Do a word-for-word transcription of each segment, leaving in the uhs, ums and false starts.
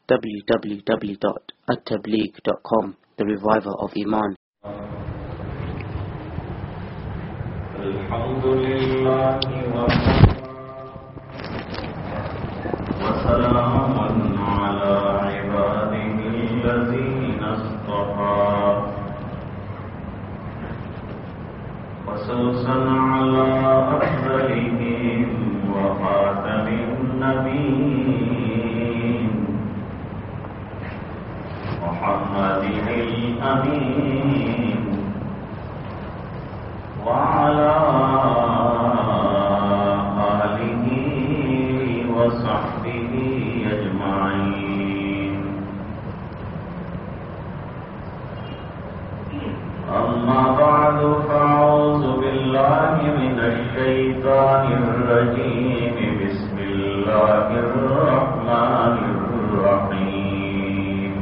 w w w dot at tabligh dot com, the reviver of Iman. Alhamdulillahi wa salamun ala ibadihi allazina istafa wa sallallahu ala afdalihim wa khatamin nabiyyin Muhammadin al-amin wa ala وصحبه أجمعين أما بعد فأعوذ بالله من الشيطان الرجيم بسم الله الرحمن الرحيم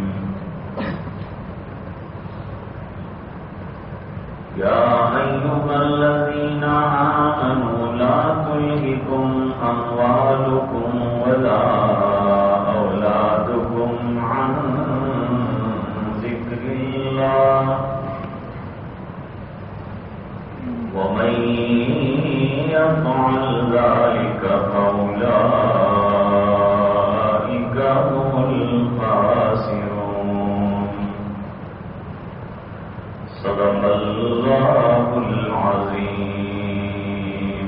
يا أيها الذين آمنوا لا تلهكم أموالكم ولا أولادكم عن ذكر الله ومن يفعل ذلك فأولئك هم الخاسرون صدق الله العظيم.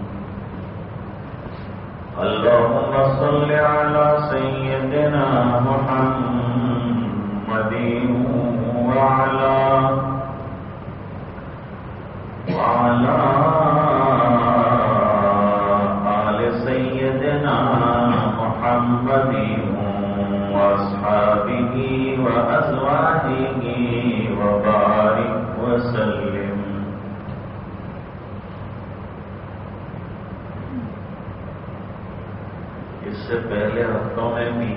اللهم صل على سيدنا محمد وعلى وعلى آل سيدنا محمد وأصحابه وأزواجه وبارك وسلم. اس سے پہلے ہفتوں میں بھی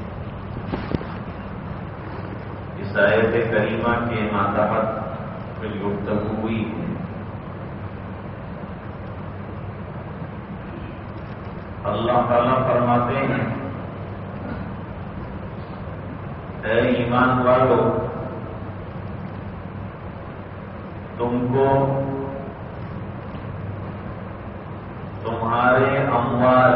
اس آیت کریمہ کے ماتحت پھر گفتگو ہوئی ہے. اللہ تعالیٰ فرماتے ہیں اے ایمان والو تم کو تمہارے اموال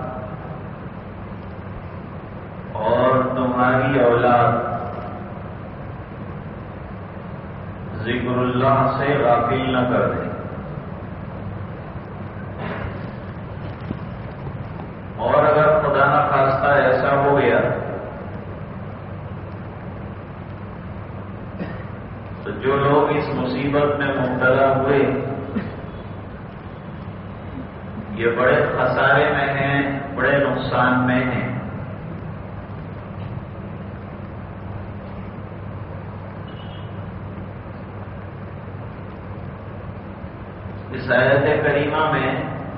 اور تمہاری اولاد ذکر اللہ سے غافل نہ کر دیں. اور اگر خدا نہ خواستہ ایسا ہو گیا تو جو لوگ اس مصیبت میں مبتلا ہوئے یہ بڑے خسارے میں ہیں، بڑے نقصان میں ہیں. اس آیت کریمہ میں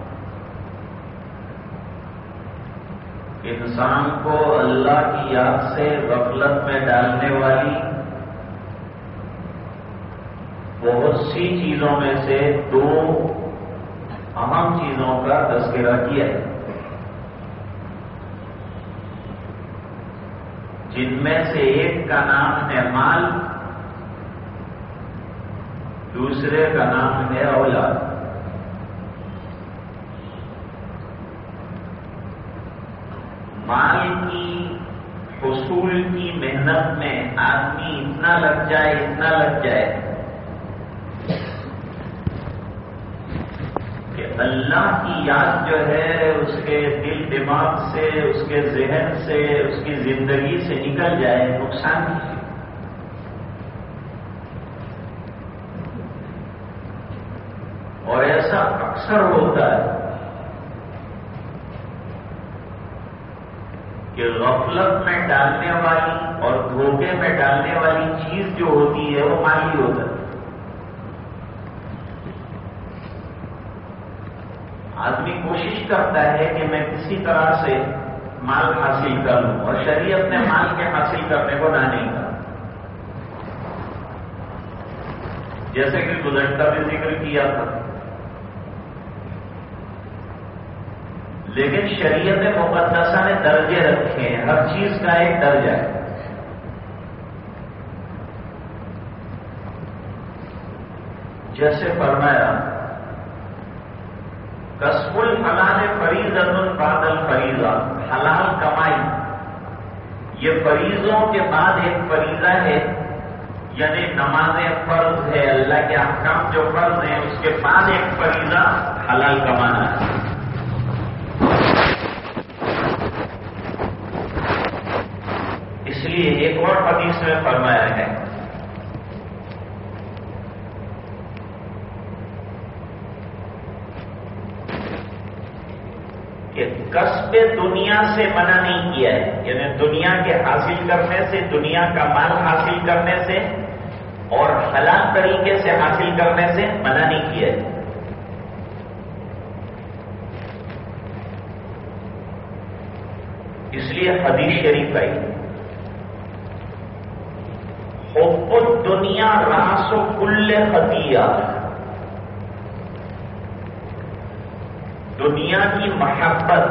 انسان کو اللہ کی یاد سے غفلت میں ڈالنے والی بہت سی چیزوں میں سے دو اہم چیزوں کا تذکرہ کیا ہے، جن میں سے ایک کا نام ہے مال، دوسرے کا نام ہے اولاد. مال کی حصول کی محنت میں آدمی اتنا لگ جائے اتنا لگ جائے کہ اللہ کی یاد جو ہے اس کے دل دماغ سے، اس کے ذہن سے، اس کی زندگی سے نکل جائے، نقصان کی. اور ایسا اکثر ہوتا ہے کہ غفلت میں ڈالنے والی اور دھوکے میں ڈالنے والی چیز جو ہوتی ہے وہ مال ہی ہوتا ہے. آدمی کوشش کرتا ہے کہ میں کسی طرح سے مال حاصل کر لوں، اور شریعت نے مال کے حاصل کرنے کو نہ نہیں کہا. جیسے کہ گزشتہ بھی ذکر کیا تھا، لیکن شریعت مقدسہ نے درجے رکھے ہیں، ہر چیز کا ایک درجہ ہے۔ جیسے فرمایا کسب الحلال فریضۃ بعد الفریضہ، حلال کمائی یہ فریضوں کے بعد ایک فریضہ ہے، یعنی نمازیں فرض ہے، اللہ کے احکام جو فرض ہیں اس کے بعد ایک فریضہ حلال کمانا ہے۔ اس لیے ایک اور حدیث میں فرمایا ہے کہ کسب دنیا سے منع نہیں کیا ہے، یعنی دنیا کے حاصل کرنے سے، دنیا کا مال حاصل کرنے سے اور حلال طریقے سے حاصل کرنے سے منع نہیں کیا ہے۔ اس لیے حدیث شریف آئی حب الدنیا راس کل خطیہ، دنیا کی محبت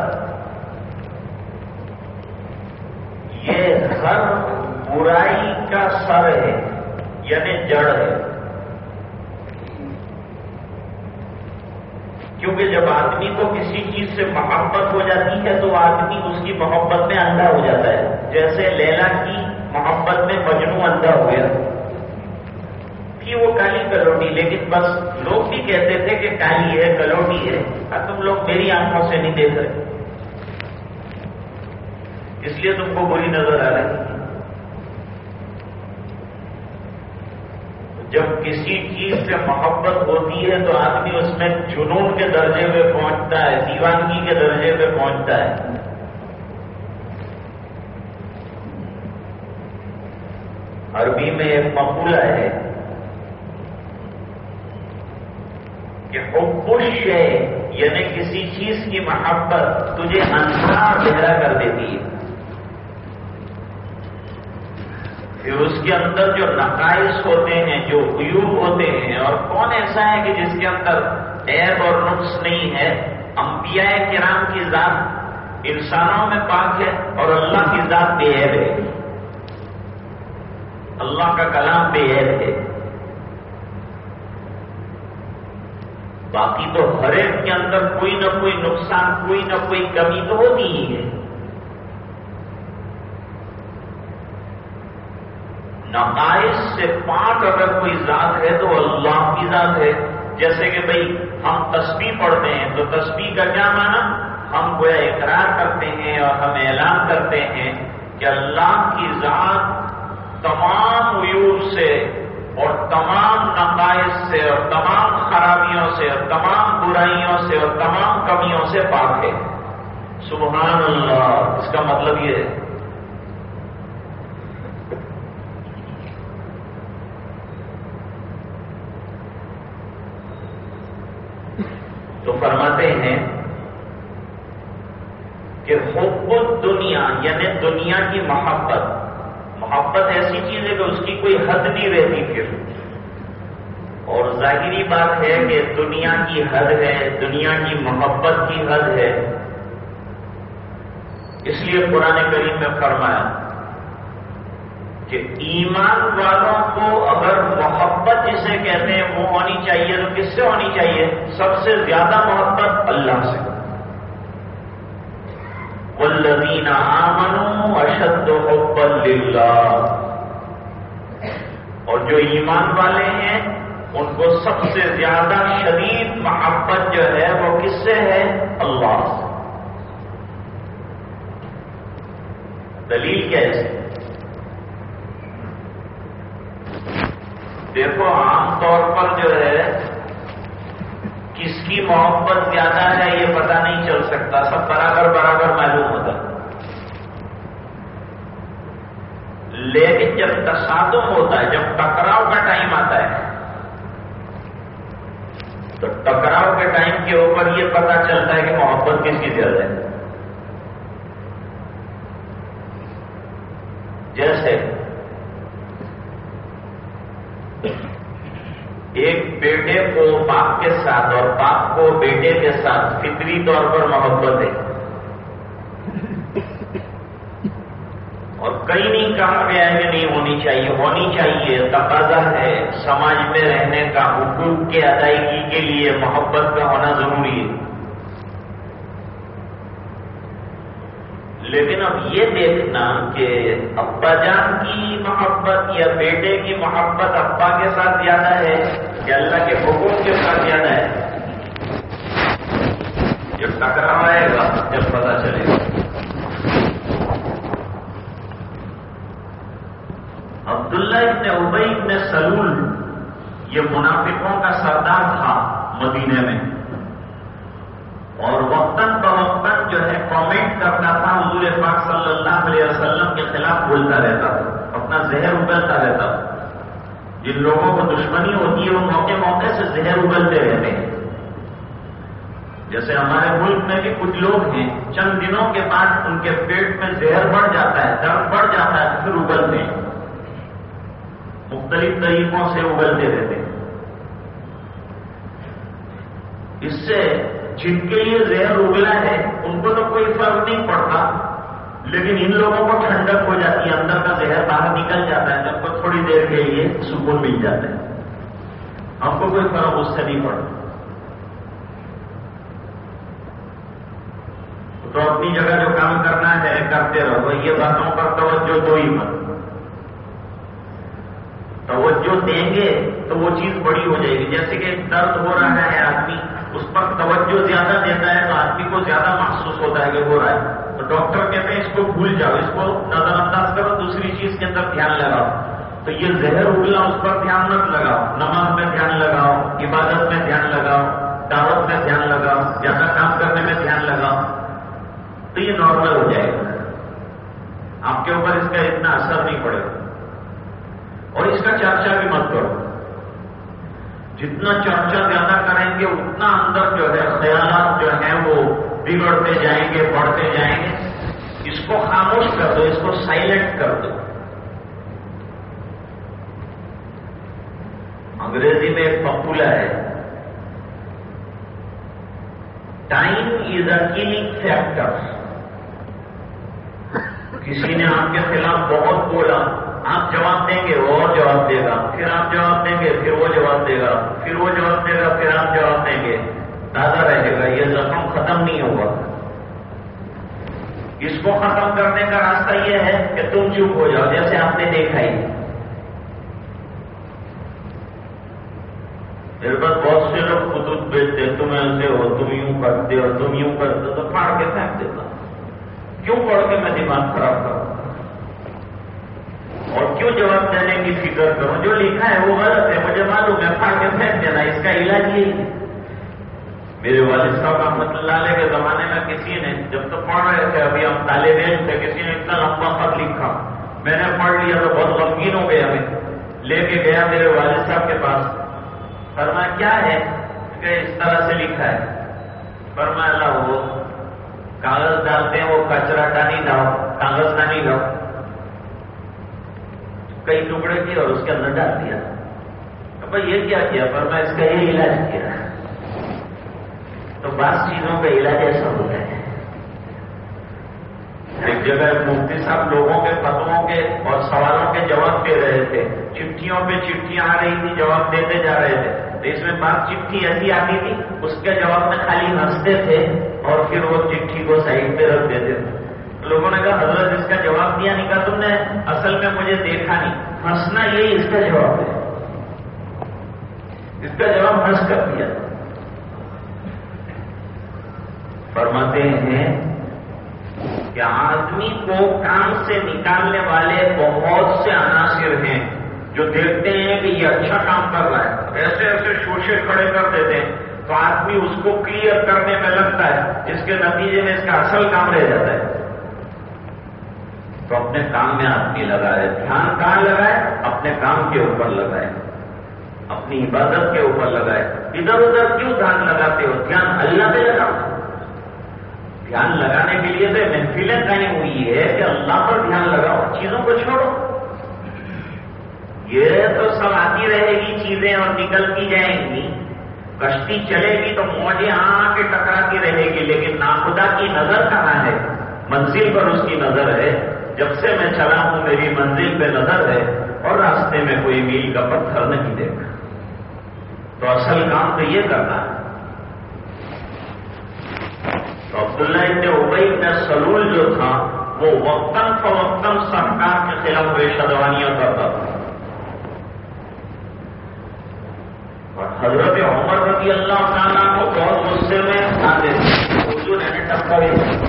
یہ ہر برائی کا سر ہے، یعنی جڑ ہے۔ کیونکہ جب آدمی کو کسی چیز سے محبت ہو جاتی ہے تو آدمی اس کی محبت میں اندھا ہو جاتا ہے، جیسے لیلا کی محبت میں مجنوں اندھا ہو گیا کہ وہ کالی کلوٹی، لیکن بس لوگ بھی کہتے تھے کہ کالی ہے، کلوٹی ہے، اور تم لوگ میری آنکھوں سے نہیں دیکھ رہے، اس لیے تم کو بری نظر آ رہی ہے۔ جب کسی چیز سے محبت ہوتی ہے تو آدمی اس میں جنون کے درجے پہ پہنچتا ہے، دیوانگی کے درجے پہ پہنچتا ہے۔ عربی میں ایک مقولہ ہے کہ حب الشیء یعنی کسی چیز کی محبت تجھے اندھا بہرا کر دیتی ہے، پھر اس کے اندر جو نقائص ہوتے ہیں، جو عیوب ہوتے ہیں، اور کون ایسا ہے کہ جس کے اندر عیب اور نقص نہیں ہے؟ انبیاء کرام کی ذات انسانوں میں پاک ہے اور اللہ کی ذات بے عیب ہے، اللہ کا کلام بے عیب ہے۔ باقی تو ہر ایک کے اندر کوئی نہ کوئی نقصان، کوئی نہ کوئی کمی تو ہوتی ہی ہے۔ نقائص سے پاک اگر کوئی ذات ہے تو اللہ کی ذات ہے۔ جیسے کہ بھئی ہم تسبیح پڑھتے ہیں تو تسبیح کا کیا معنی؟ ہم گویا اقرار کرتے ہیں اور ہم اعلان کرتے ہیں کہ اللہ کی ذات تمام عیوب سے اور تمام نقائص سے اور تمام خرابیوں سے اور تمام برائیوں سے اور تمام کمیوں سے پاک ہے۔ سبحان اللہ، اس کا مطلب یہ ہے تو فرماتے ہیں کہ حب الدنیا یعنی دنیا کی محبت، محبت ایسی چیز ہے کہ اس کی کوئی حد نہیں رہتی پھر، اور ظاہری بات ہے کہ دنیا کی حد ہے، دنیا کی محبت کی حد ہے۔ اس لیے قرآن کریم میں فرمایا کہ ایمان والوں کو اگر محبت جسے کہتے ہیں وہ ہونی چاہیے تو کس سے ہونی چاہیے؟ سب سے زیادہ محبت اللہ سے۔ والذین آمنوا اشد حبا للہ، اور جو ایمان والے ہیں ان کو سب سے زیادہ شدید محبت جو ہے وہ کس سے ہے؟ اللہ سے۔ دلیل کیسے؟ دیکھو عام طور پر جو ہے کس کی محبت زیادہ ہے یہ پتہ نہیں چل سکتا، سب برابر برابر معلوم ہوتا، لیکن جب تصادم ہوتا ہے، جب ٹکراؤ کا ٹائم آتا ہے تو ٹکراؤ کے ٹائم کے اوپر یہ پتہ چلتا ہے کہ محبت کس کی زیادہ ہے۔ جیسے ایک بیٹے کو باپ کے ساتھ اور باپ کو بیٹے کے ساتھ فطری طور پر محبت ہے، اور کئی نہیں کہا گیا ہے کہ نہیں ہونی چاہیے، ہونی چاہیے، تقاضا ہے، سماج میں رہنے کا، حقوق کے ادائیگی کے لیے محبت کا ہونا ضروری ہے۔ لیکن اب یہ دیکھنا کہ ابا جان کی محبت یا بیٹے کی محبت ابا کے ساتھ زیادہ ہے یا اللہ کے حقوق کے ساتھ زیادہ ہے، جب ٹکراؤ آئے گا جب پتا چلے گا۔ عبداللہ ابن ابی ابن سلول یہ منافقوں کا سردار تھا مدینے میں، اور وقتاً بوقتاً جو ہے کامنٹ کرتا تھا حضور پاک صلی اللہ علیہ وسلم کے خلاف، بولتا رہتا تھا، اپنا زہر اگلتا رہتا تھا۔ جن لوگوں کو دشمنی ہوتی ہے وہ موقع موقع سے زہر اگلتے رہتے ہیں۔ جیسے ہمارے ملک میں بھی کچھ لوگ ہیں، چند دنوں کے بعد ان کے پیٹ میں زہر بڑھ جاتا ہے، درد بڑھ جاتا ہے، پھر اگلتے ہیں، مختلف طریقوں سے اگلتے رہتے ہیں۔ اس سے جن کے لیے زہر اگلا ہے ان کو تو کوئی فرق نہیں پڑتا، لیکن ان لوگوں کو ٹھنڈک ہو جاتی ہے، اندر کا زہر باہر نکل جاتا ہے، جب کو تھوڑی دیر کے لیے سکون مل جاتا ہے۔ ہم کو کوئی فرق اس سے نہیں پڑتا۔ تو اپنی جگہ جو کام کرنا ہے کرتے رہو، یہ باتوں پر توجہ دو ہی مت۔ توجہ دیں گے تو وہ چیز بڑی ہو جائے گی۔ جیسے کہ درد ہو رہا ہے، آدمی اس پر توجہ زیادہ دیتا ہے تو آدمی کو زیادہ محسوس ہوتا ہے کہ ہو رہا ہے، تو ڈاکٹر کہتے ہیں اس کو بھول جاؤ، اس کو نظر انداز کرو، دوسری چیز کے اندر دھیان لگاؤ۔ تو یہ زہر اگلا اس پر دھیان مت لگاؤ، نماز میں دھیان لگاؤ، عبادت میں دھیان لگاؤ، دعوت میں دھیان لگاؤ، زیادہ کام کرنے میں دھیان لگاؤ، تو یہ نارمل ہو جائے گا، آپ کے اوپر اس کا اتنا اثر نہیں پڑے گا۔ اور اس کا چرچا بھی مت کرو، جتنا چرچا زیادہ کریں گے اتنا اندر جو ہے خیالات جو ہیں وہ بگڑتے جائیں گے، بڑھتے جائیں گے۔ اس کو خاموش کر دو، اس کو سائلنٹ کر دو۔ انگریزی میں ایک مقولہ ہے، time is a killing factor. کسی نے آپ کے خلاف بہت بولا، آپ جواب دیں گے وہ اور جواب دے گا، پھر آپ جواب دیں گے پھر وہ جواب دے گا، پھر وہ جواب دے گا پھر آپ جواب دیں گے، تازہ رہے گا، یہ زخم ختم نہیں ہوگا۔ اس کو ختم کرنے کا راستہ یہ ہے کہ تم چپ ہو جاؤ، جیسے آپ نے دیکھا ہی میرے پاس بہت سے لوگ خطوط بیچتے، تم ایسے ہو، تم یوں کرتے ہو، تم یوں کرتے ہو، تو پھاڑ کے پھینک دیتا، کیوں پڑھ کے میں دماغ خراب کروں اور کیوں جواب دینے کی فکر کروں؟ جو لکھا ہے وہ غلط ہے، مجھے معلوم ہے، پھاڑ کے پھینک دینا، اس کا علاج یہی ہے۔ میرے والد صاحب رحمۃ اللہ علیہ کے زمانے میں کسی نے، جب تو پڑھ رہے تھے ابھی ہم طالب علم تھے، کسی نے اتنا لمبا خط لکھا، میں نے پڑھ لیا تو بہت غمگین ہو گیا، میں لے کے گیا میرے والد صاحب کے پاس، فرمایا کیا ہے کہ اس طرح سے لکھا ہے؟ فرمایا اللہ وہ کاغذ ڈالتے ہیں، وہ کچرا ڈانی لاؤ، کاغذ ڈانی لاؤ، کئی ٹکڑے کیے اور اس کے اندر ڈال دیا۔ بھائی یہ کیا کیا؟ پر میں اس کا یہ علاج کیا۔ تو بعض چیزوں کا علاج ایسا ہوتا ہے۔ ایک جگہ مفتی صاحب لوگوں کے فتووں کے اور سوالوں کے جواب دے رہے تھے، چٹھیوں پہ چٹھیاں آ رہی تھی، جواب دیتے جا رہے تھے، تو اس میں بعض چٹھی ایسی آتی تھی اس کے جواب میں خالی ہنستے تھے اور پھر وہ چٹھی کو سائڈ پہ رکھ دیتے تھے۔ لوگوں نے کہا حضرت اس کا جواب دیا نہیں؟ کہا تم نے اصل میں مجھے دیکھا نہیں، ہنسنا یہی اس کا جواب ہے، اس کا جواب ہنس کر دیا۔ فرماتے ہیں کہ آدمی کو کام سے نکالنے والے بہت سے عناصر ہیں جو دیکھتے ہیں کہ یہ اچھا کام کر رہا ہے، ایسے ایسے شوشے کھڑے کر دیتے ہیں تو آدمی اس کو کلیئر کرنے میں لگتا ہے، جس کے نتیجے میں اس کا اصل کام رہ جاتا ہے۔ تو اپنے کام میں آدمی لگائے، دھیان کہاں لگائے؟ اپنے کام کے اوپر لگائے، اپنی عبادت کے اوپر لگائے۔ ادھر ادھر کیوں دھیان لگاتے ہو؟ دھیان اللہ پہ لگاؤ۔ دھیان لگانے کے لیے تو محفلیں کہیں ہوئی ہے کہ اللہ پر دھیان لگاؤ، چیزوں کو چھوڑو۔ یہ تو سب آتی رہے گی چیزیں اور نکلتی جائیں گی، کشتی چلے گی تو موجیں آ کے ٹکراتی رہے گی، لیکن ناخدا کی نظر کہاں ہے؟ منزل پر اس کی نظر ہے، جب سے میں چلا ہوں میری منزل پہ نظر ہے اور راستے میں کوئی میل کا پتھر نہیں دیکھا. تو اصل کام تو یہ کرنا ہے. تو عبداللہ ابن ابی ابن سلول جو تھا وہ وقتاً فوقتاً سرکار کے خلاف پیشدوانیاں کرتا تھا. اور حضرت عمر رضی اللہ تعالیٰ کو بہت غصے میں آتے تھے. حضور نے ٹکر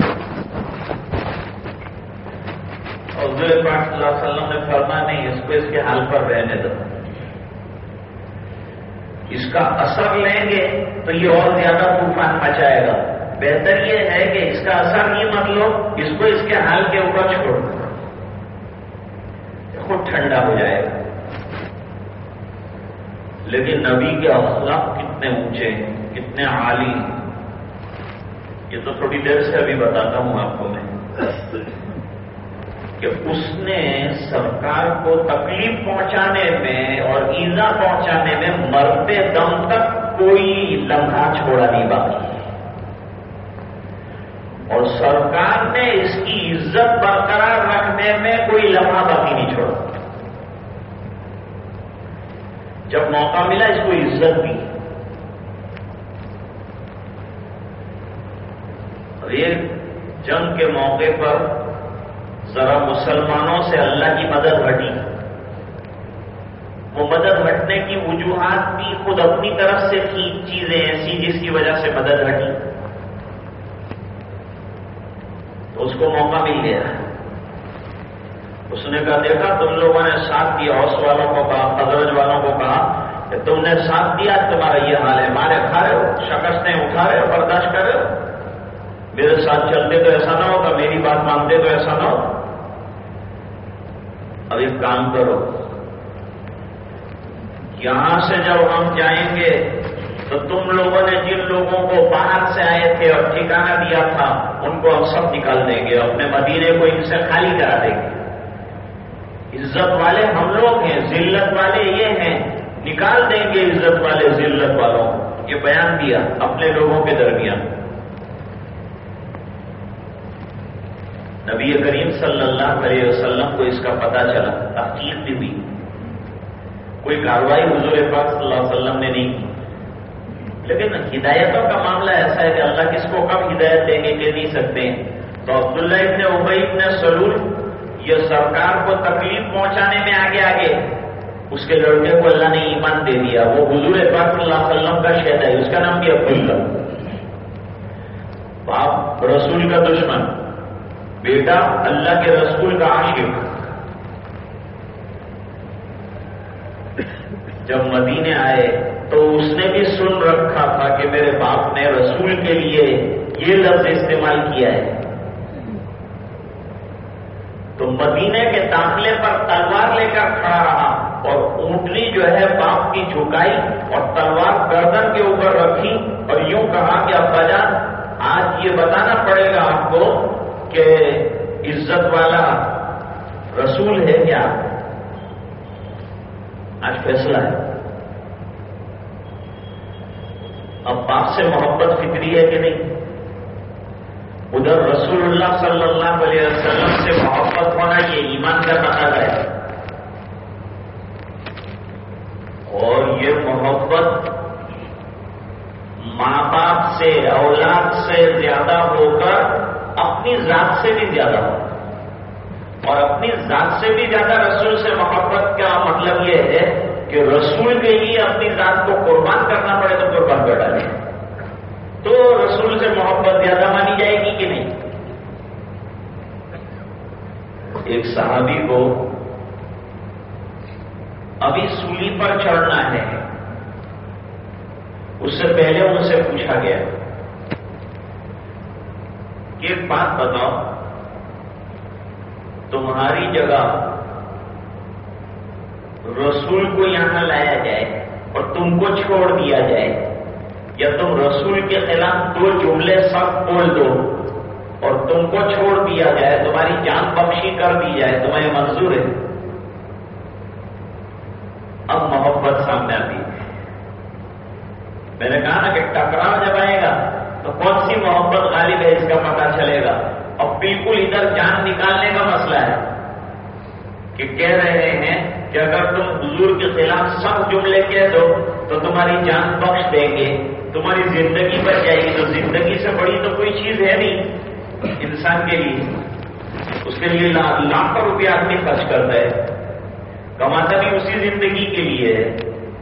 اور حضور پاک صلی اللہ علیہ وسلم نے فرمایا نہیں اس کو اس کے حال پر رہنے دو. اس کا اثر لیں گے تو یہ اور زیادہ طوفان مچائے گا. بہتر یہ ہے کہ اس کا اثر نہیں مت لو, اس کو اس کے حال کے اوپر چھوڑ دو, خود ٹھنڈا ہو جائے گا. لیکن نبی کے اخلاق کتنے اونچے ہیں, کتنے عالی ہیں, یہ تو تھوڑی دیر سے ابھی بتاتا ہوں آپ کو میں کہ اس نے سرکار کو تکلیف پہنچانے میں اور ایذا پہنچانے میں مرتے دم تک کوئی لمحہ چھوڑا نہیں باقی. اور سرکار نے اس کی عزت برقرار رکھنے میں کوئی لمحہ باقی نہیں چھوڑا. جب موقع ملا اس کو عزت دی. اور یہ جنگ کے موقع پر ذرا مسلمانوں سے اللہ کی مدد ہٹی. وہ مدد ہٹنے کی وجوہات بھی خود اپنی طرف سے تھی, چیزیں ایسی جس کی وجہ سے مدد ہٹی. تو اس کو موقع مل گیا. اس نے کہا دیکھا تم لوگوں نے ساتھ دیا, اوس والوں کو کہا, خزرج والوں کو کہا کہ تم نے ساتھ دیا, تمہارا یہ حال ہے, مارے کھا رہے ہو, شکستیں اٹھا رہے ہو, برداشت کر رہے ہو. میرے ساتھ چلتے تو ایسا نہ ہوگا, میری بات مانتے تو ایسا نہ ہو. اب ایک کام کرو, یہاں سے جب ہم جائیں گے تو تم لوگوں نے جن لوگوں کو باہر سے آئے تھے اور ٹھکانہ دیا تھا ان کو ہم سب نکال دیں گے, اپنے مدینے کو ان سے خالی کرا دیں گے. عزت والے ہم لوگ ہیں, ذلت والے یہ ہیں, نکال دیں گے عزت والے ذلت والوں کو. یہ بیان دیا اپنے لوگوں کے درمیان. نبی کریم صلی اللہ علیہ وسلم کو اس کا پتہ چلا, تحقیق بھی ہوئی. کوئی کارروائی حضور پاک صلی اللہ علیہ وسلم نے نہیں کی. لیکن ہدایتوں کا معاملہ ایسا ہے کہ اللہ کس کو کب ہدایت دیں گے کہ نہیں سکتے ہیں. تو عبداللہ ابن ابی ابن سلول یہ سرکار کو تکلیف پہنچانے میں آگے آگے, اس کے لڑکے کو اللہ نے ایمان دے دیا. وہ حضور پاک صلی اللہ علیہ وسلم کا شہید ہے, اس کا نام بھی عبداللہ. باپ رسول کا دشمن, بیٹا اللہ کے رسول کا عاشق. جب مدینے آئے تو اس نے بھی سن رکھا تھا کہ میرے باپ نے رسول کے لیے یہ لفظ استعمال کیا ہے. تو مدینے کے داخلے پر تلوار لے کر کھڑا رہا اور اونٹنی جو ہے باپ کی جھکائی اور تلوار گردن کے اوپر رکھی اور یوں کہا کہ ابا جان آج یہ بتانا پڑے گا آپ کو کہ عزت والا رسول ہے کیا. آج فیصلہ ہے. اب باپ سے محبت فطری ہے کہ نہیں؟ ادھر رسول اللہ صلی اللہ علیہ وسلم سے محبت ہونا یہ ایمان کا تقاضا ہے. اور یہ محبت ماں باپ سے, اولاد سے زیادہ ہو کر اپنی ذات سے بھی زیادہ ہو. اور اپنی ذات سے بھی زیادہ رسول سے محبت کا مطلب یہ ہے کہ رسول کے لیے اپنی ذات کو قربان کرنا پڑے تو قربان کر ڈالیں, تو رسول سے محبت زیادہ مانی جائے گی کہ نہیں. ایک صحابی کو ابھی سولی پر چڑھنا ہے, اس سے پہلے ان سے پوچھا گیا کہ ایک بات بتاؤ, تمہاری جگہ رسول کو یہاں لایا جائے اور تم کو چھوڑ دیا جائے, یا تم رسول کے خلاف دو جملے سخت بول دو اور تم کو چھوڑ دیا جائے, تمہاری جان بخشی کر دی جائے, تمہیں منظور ہے؟ اب محبت سامنے آتی ہے. میں نے کہا نا کہ ٹکراؤ جب آئے گا تو کون سی محبت غالب ہے اس کا پتہ چلے گا. اب بالکل ادھر جان نکالنے کا مسئلہ ہے کہ کہہ رہے ہیں کہ اگر تم حضور کے خلاف سب جملے کہہ دو تو تمہاری جان بخش دیں گے، تمہاری زندگی بچ جائے گی. تو زندگی سے بڑی تو کوئی چیز ہے نہیں انسان کے لیے. اس کے لیے لاکھوں روپیہ آدمی خرچ کرتا ہے، کماتا بھی اسی زندگی کے لیے ہے.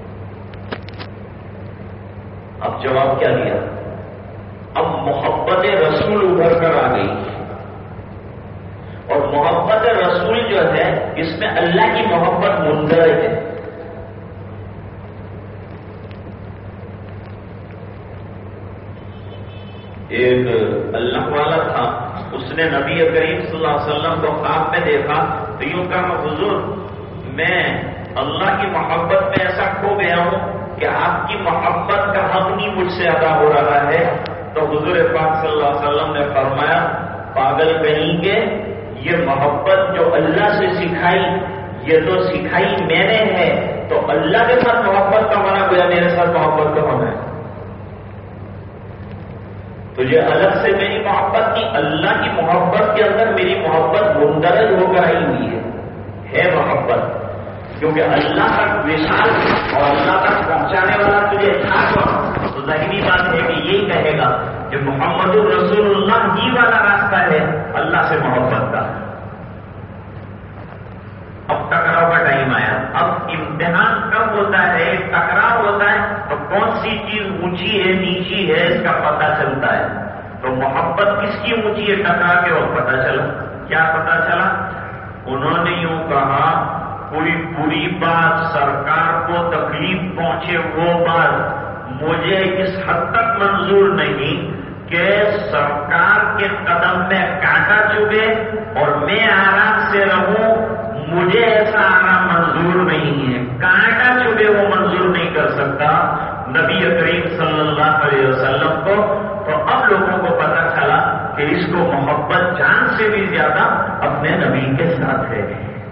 اب جواب کیا دیا؟ اب محبت رسول ابھر کر آ گئی، اور محبت رسول جو ہے اس میں اللہ کی محبت مندرج ہے. ایک اللہ والا تھا، اس نے نبی کریم صلی اللہ علیہ وسلم کو خواب میں دیکھا تو یوں کہا حضور میں اللہ کی محبت میں ایسا کھو گیا ہوں کہ آپ کی محبت کا حق نہیں مجھ سے ادا ہو رہا ہے. تو حضور پاک صلی اللہ علیہ وسلم نے فرمایا پاگل کہیں گے، یہ محبت جو اللہ سے سکھائی یہ تو سکھائی میں نے ہے، تو اللہ کے ساتھ محبت کا ہونا گویا میرے ساتھ محبت کا ہونا ہے. تجھے الگ سے میری محبت کی، اللہ کی محبت کے اندر میری محبت مندرج ہو کر آئی ہوئی ہے ہے محبت. کیونکہ اللہ تک وشال اور اللہ تک پہنچانے والا تجھے تھا تو ظاہری بات ہے کہ یہی کہے گا کہ محمد الرسول اللہ ہی والا راستہ ہے اللہ سے محبت کا. اب ٹکراؤ کا ٹائم آیا. اب امتحان کب ہوتا ہے؟ ٹکراؤ ہوتا ہے تو کون سی چیز اونچی ہے نیچی ہے اس کا پتہ چلتا ہے. تو محبت کس کی اونچی ہے ٹکرا کے وقت پتہ چلا. کیا پتہ چلا؟ انہوں نے یوں کہا کوئی بری بات سرکار کو تکلیف پہنچے وہ بات مجھے اس حد تک منظور نہیں کہ سرکار کے قدم میں کانٹا چبھے اور میں آرام سے رہوں. مجھے ایسا آرام منظور نہیں ہے. کانٹا چبھے وہ منظور نہیں کر سکتا نبی کریم صلی اللہ علیہ وسلم کو. تو اب لوگوں کو پتہ چلا کہ اس کو محبت جان سے بھی زیادہ اپنے نبی کے ساتھ ہے.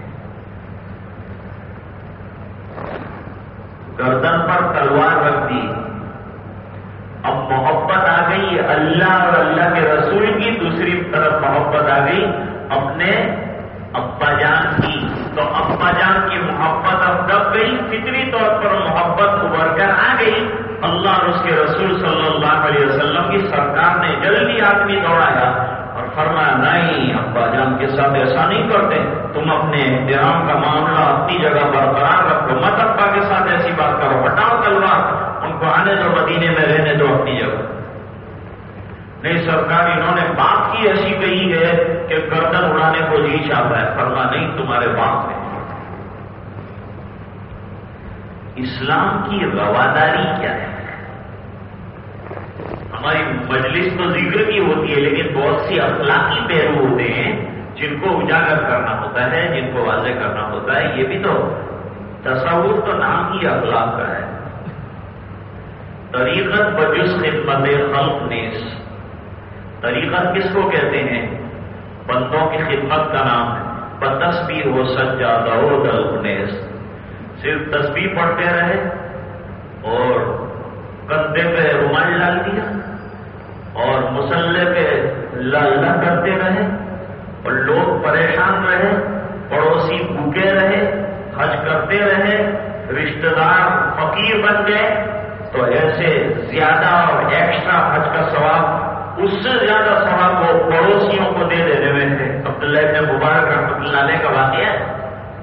گردن پر تلوار رکھ دی. اب محبت آ گئی اللہ اور اللہ کے رسول کی، دوسری طرف محبت آ گئی اپنے ابا جان کی. تو ابا جان کی محبت اب دب گئی، فطری طور پر محبت ابھر کر آ گئی. اللہ اور اس کے رسول صلی اللہ علیہ وسلم کی سرکار نے جلدی آدمی دوڑایا اور فرمایا نہیں ابا جان کے ساتھ ایسا نہیں کرتے، تم اپنے احترام کا معاملہ اپنی جگہ برقرار رکھو، مت ابا کے ساتھ ایسی بات کرو، ہٹاؤ تلوار، ان کو آنے دو، مدینے میں رہنے دو اپنی جگہ. نہیں سرکار انہوں نے باپ کی ایسی کہی ہے کہ گردن اڑانے کو جی چاہتا ہے. فرما نہیں تمہارے باپ ہے. اسلام کی رواداری کیا ہے؟ ہماری مجلس تو ذکر کی ہوتی ہے لیکن بہت سی اخلاقی پہلو ہوتے ہیں جن کو اجاگر کرنا ہوتا ہے، جن کو واضح کرنا ہوتا ہے. یہ بھی تو تصور تو نام ہی اخلاق کا ہے. طریقت بجز خدمت خلق نیس. طریقت کس کو کہتے ہیں؟ بندوں کی خدمت کا نام ہے. بتسبیح ہو سجادہ ہو دلق نیس. صرف تسبیح پڑھتے رہے اور کندھے پہ رومال ڈال دیا اور مصلے پہ لالا کرتے رہے اور لوگ پریشان رہے، پڑوسی بھوکے رہے، حج کرتے رہے، رشتہ دار فقیر بن گئے، تو ایسے زیادہ اور ایکسٹرا حج کا ثواب، اس سے زیادہ ثواب وہ پڑوسیوں کو دے دینے میں تھے. عبداللہ ابن مبارک رحمۃ اللہ علیہ کا واقعہ ہے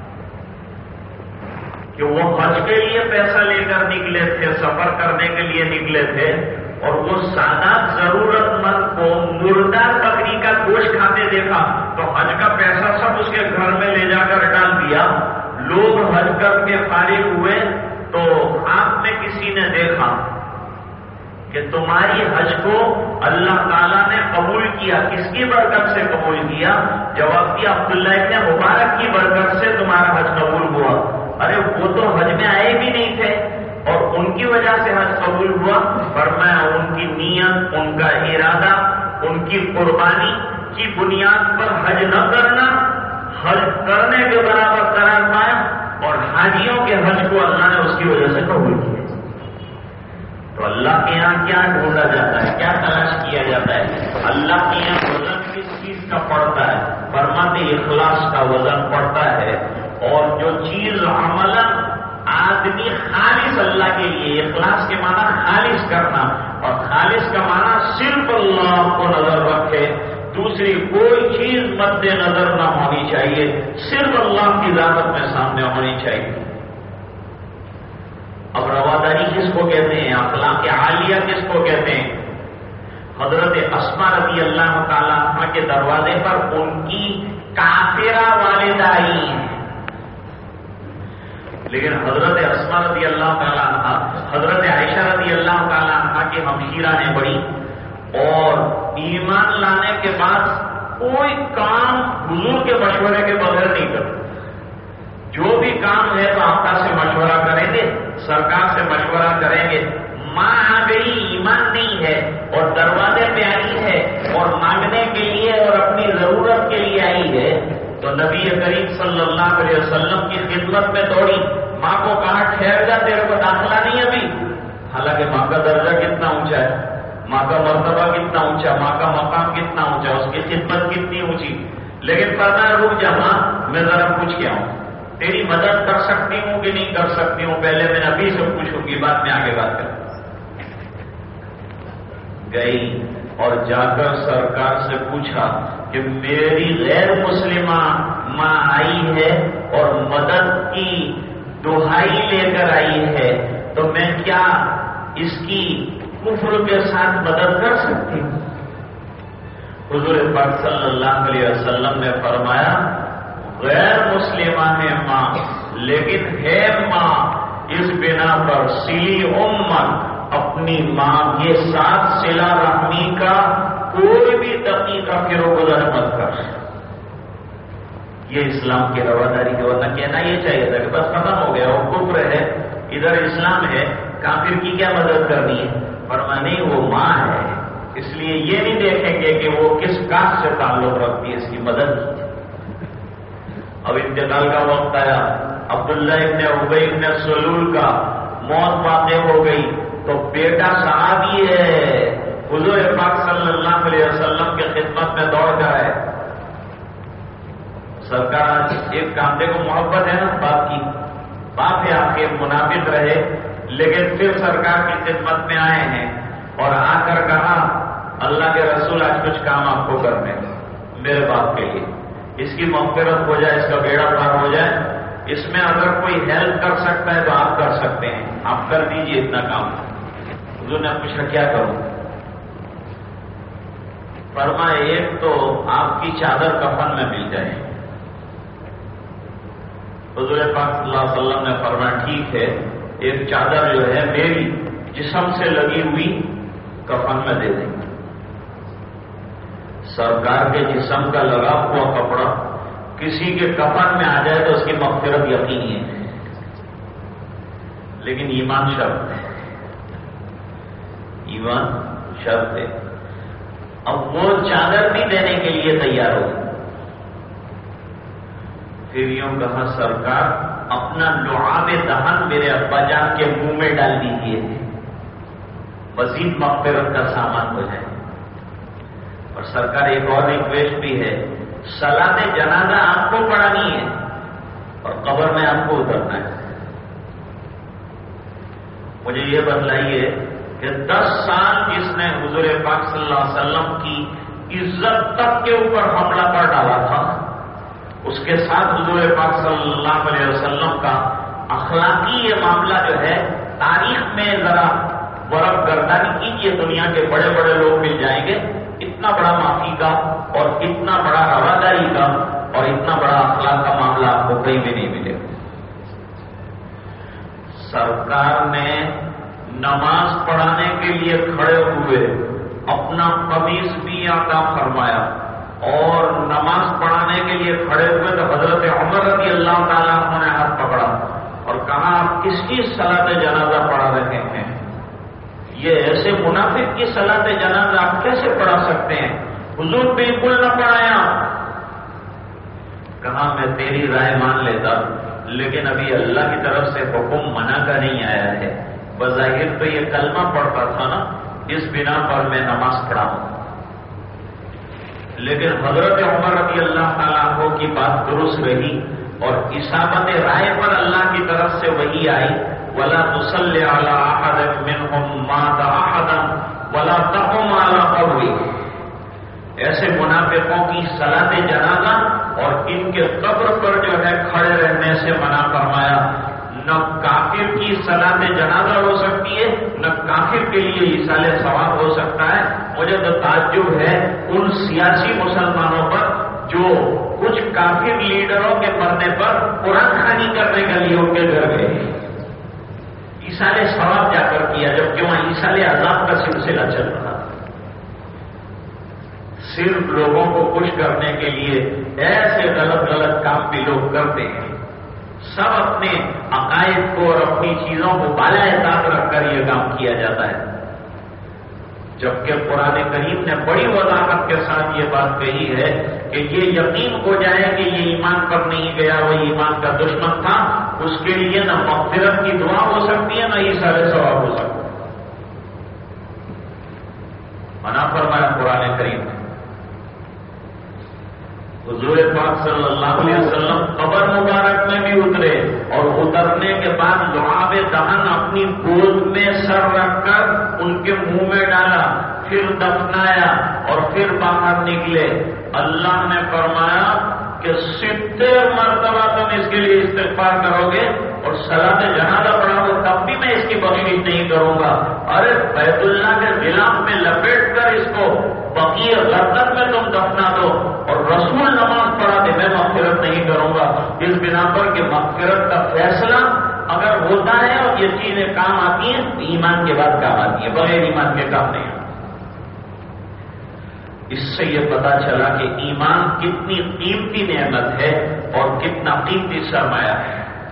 کہ وہ حج کے لیے پیسہ لے کر نکلے تھے، سفر کرنے کے لیے نکلے تھے، اور وہ سادہ ضرورت مند کو مردہ بکری کا گوشت کھاتے دیکھا تو حج کا پیسہ سب اس کے گھر میں لے جا کر ڈال دیا. لوگ حج کر کے فارغ ہوئے تو آپ میں کسی نے دیکھا کہ تمہاری حج کو اللہ تعالیٰ نے قبول کیا. کس کی برکت سے قبول کیا؟ جواب دیا عبداللہ ابن مبارک کی برکت سے تمہارا حج قبول ہوا. ارے وہ تو حج میں آئے بھی نہیں تھے اور ان کی وجہ سے حج قبول ہوا. فرمایا ان کی نیت، ان کا ارادہ، ان کی قربانی کی بنیاد پر حج نہ کرنا حج کرنے کے برابر قرار پایا، اور حاجیوں کے حج کو اللہ نے اس کی وجہ سے قبول کیا. تو اللہ کے یہاں کیا ڈھونڈا جاتا ہے، کیا تلاش کیا جاتا ہے؟ اللہ کے یہاں وزن کس چیز کا پڑتا ہے؟ فرماتے اخلاص کا وزن پڑتا ہے، اور جو چیز عملاً آدمی خالص اللہ کے لیے، اخلاص کے معنی خالص کرنا، اور خالص کا معنی صرف اللہ کو نظر رکھے، دوسری کوئی چیز مد نظر نہ ہونی چاہیے، صرف اللہ کی ذات میں سامنے ہونی چاہیے۔ اب رواداری کس کو کہتے ہیں؟ اخلاق عالیہ کس کو کہتے ہیں؟ حضرت اسماء رضی اللہ تعالیٰ عنہ کے دروازے پر ان کی کافرہ والدہ آئی ہیں، لیکن حضرت اسماء رضی اللہ تعالیٰ عنہ حضرت عائشہ رضی اللہ تعالیٰ عنہ کی ہمشیرہ نے بڑی، اور ایمان لانے کے بعد کوئی کام حضور کے مشورے کے بغیر نہیں کرتے، جو بھی کام ہے تو آقا سے مشورہ کریں گے، سرکار سے مشورہ کریں گے۔ ماں آ گئی، ایمان نہیں ہے اور دروازے پہ آئی ہے اور مانگنے کے لیے اور اپنی ضرورت کے لیے آئی ہے، تو نبی کریم صلی اللہ علیہ وسلم کی خدمت میں دوڑی، ماں کو کہا ٹھہر جا، تیرے کو داخلہ نہیں ابھی، حالانکہ ماں کا درجہ کتنا اونچا ہے، ماں کا مرتبہ کتنا اونچا، ماں کا مقام کتنا اونچا، اس کی خدمت کتنی اونچی، لیکن فرمایا رک جا ماں، میں ذرا پوچھ کے آؤں، تیری مدد کر سکتی ہوں کہ نہیں کر سکتی ہوں، پہلے میں ابھی سے پوچھوں گی، بعد میں آگے بات کروں۔ گئی اور جا کر سرکار سے پوچھا کہ میری غیر مسلمہ ماں آئی ہے اور مدد کی دہائی لے کر آئی ہے، تو میں کیا اس کی کفر کے ساتھ مدد کر سکتی ہوں؟ حضور پاک صلی اللہ علیہ وسلم نے فرمایا غیر مسلمہ ہے ماں، لیکن ہے ماں، اس بنا پر سلی امت، اپنی ماں کے ساتھ صلہ رحمی کا کوئی بھی دقیقہ پھر و گزر مت کر۔ یہ اسلام کی رواداری ہے، ورنہ کہنا یہ چاہیے تھا کہ بس ختم ہو گیا، وہ کفر ہے، ادھر اسلام ہے، کافر کی کیا مدد کرنی ہے؟ فرمایا نہیں، وہ ماں ہے، اس لیے یہ نہیں دیکھیں گے کہ وہ کس کاسٹ سے تعلق رکھتی ہے، اس کی مدد کی۔ اب انتقال کا وقت آیا، عبداللہ ابن ابی ابن سلول کا موت واقع ہو گئی، تو بیٹا صحابی ہے، حضور پاک صلی اللہ علیہ وسلم کی خدمت میں دوڑ کر آئے، سرکار ایک کام کو محبت ہے نا باپ کی، باپ ہے آپ کے، منافق رہے لیکن پھر سرکار کی خدمت میں آئے ہیں، اور آ کر کہا اللہ کے رسول آج کچھ کام آپ کو کرنے میرے باپ کے لیے، اس کی مغفرت ہو جائے، اس کا بیڑا پار ہو جائے، اس میں اگر کوئی ہیلپ کر سکتا ہے تو آپ کر سکتے ہیں، آپ کر دیجئے اتنا کام۔ حضور نے پوچھا کیا کروں؟ فرمایا ایک تو آپ کی چادر کفن میں مل جائے۔ حضور پاک صلی اللہ علیہ وسلم نے فرمایا ٹھیک ہے، ایک چادر جو ہے میری جسم سے لگی ہوئی کفن میں دے دیں۔ سرکار کے جسم کا لگا ہوا کپڑا کسی کے کفن میں آ جائے تو اس کی مغفرت یقینی ہے، لیکن ایمان شرط ہے، ایمان شرط ہے۔ اب وہ چادر بھی دینے کے لیے تیار ہو، پھر یوں کہا سرکار اپنا لعاب دہن میرے ابا جان کے منہ میں ڈال دیجیے، مزید مغفرت کا سامان ہو جائے۔ اور سرکار ایک اور ریکویسٹ بھی ہے، صلاۃ جنازہ آپ کو پڑھانی ہے اور قبر میں آپ کو اترنا ہے۔ مجھے یہ بتلائیے کہ دس سال جس نے حضور پاک صلی اللہ علیہ وسلم کی عزت تک کے اوپر حملہ کر ڈالا تھا، اس کے ساتھ حضور پاک صلی اللہ علیہ وسلم کا اخلاقی یہ معاملہ جو ہے تاریخ میں ذرا ورق گردانی کیجیے، دنیا کے بڑے بڑے لوگ مل جائیں گے، اتنا بڑا معافی کا اور اتنا بڑا رواداری کا اور اتنا بڑا اخلاق کا معاملہ آپ کو کہیں بھی نہیں ملے گا۔ سرکار نے نماز پڑھانے کے لیے کھڑے ہوئے اپنا قمیص بھی عطا فرمایا، اور نماز پڑھانے کے لیے کھڑے ہوئے تو حضرت عمر رضی اللہ تعالیٰ عنہ نے ہاتھ پکڑا اور کہا آپ کس کی صلاۃ جنازہ پڑھا رہے ہیں؟ یہ ایسے منافق کی صلاۃ جنازہ آپ کیسے پڑھا سکتے ہیں؟ حضور بالکل نہ پڑھایا۔ کہا میں تیری رائے مان لیتا، لیکن ابھی اللہ کی طرف سے حکم منع کا نہیں آیا ہے، بظاہر تو یہ کلمہ پڑھتا تھا نا، اس بنا پر میں نماز پڑھا ہوں۔ لیکن حضرت عمر رضی اللہ تعالیٰ عنہ کی بات درست رہی اور اصابت رائے پر اللہ کی طرف سے وحی آئی، وَلَا تُصَلِّ عَلَىٰ أَحَدٍ مِّنْهُمْ مَاتَ أَحَدًا وَلَا تَقُمْ عَلَىٰ قَبْرِهِ، ایسے منافقوں کی صلاۃ جنازہ اور ان کے قبر پر جو ہے کھڑے رہنے سے منع فرمایا۔ نہ کافر کی صلاۃ جنازہ ہو سکتی ہے، نہ کافر کے لیے ایصال ثواب ہو سکتا ہے۔ مجھے تو تعجب ہے ان سیاسی مسلمانوں پر جو کچھ کافر لیڈروں کے مرنے پر قرآن خوانی کرنے کے لیے ان کے گھر گئے، ایصال ثواب جا کر کیا، جبکہ وہاں ایصال عذاب کا سلسلہ چل رہا۔ صرف لوگوں کو خوش کرنے کے لیے ایسے غلط غلط کام بھی لوگ کرتے ہیں۔ سب اپنے عقائد کو اور اپنی چیزوں کو بالائے طاق رکھ کر یہ کام کیا جاتا ہے، جبکہ قرآن کریم نے بڑی وضاحت کے ساتھ یہ بات کہی ہے کہ یہ یقین ہو جائے کہ یہ ایمان پر نہیں گیا، وہ ایمان کا دشمن تھا، اس کے لیے نہ مغفرت کی دعا ہو سکتی ہے، نہ ایصال ثواب ہو سکتا ہے۔ منع فرمایا قرآن کریم نے۔ حضور پاک صلی اللہ علیہ وسلم قبر مبارک میں بھی اترے اور اترنے کے بعد لعاب دہن اپنی گود میں سر رکھ کر ان کے منہ میں ڈالا، پھر دفنایا اور پھر باہر نکلے۔ اللہ نے فرمایا کہ ستر مرتبہ تم اس کے لیے استغفار کرو گے اور صلاۃ جنازہ پڑھو گے تب بھی میں اس کی بخشش نہیں کروں گا۔ ارے بیت اللہ کے غلاف میں لپیٹ کر اس کو بقیع غرقد میں تم دفنا دو اور رسول نماز پڑھا دے، میں مغفرت نہیں کروں گا، اس بنا پر کہ مغفرت کا فیصلہ اگر ہوتا ہے اور یہ چیزیں کام آتی ہیں تو ایمان کے بعد کام آتی ہیں، بغیر ایمان کے کام نہیں آتی۔ اس سے یہ پتا چلا کہ ایمان کتنی قیمتی نعمت ہے اور کتنا قیمتی سرمایہ ہے۔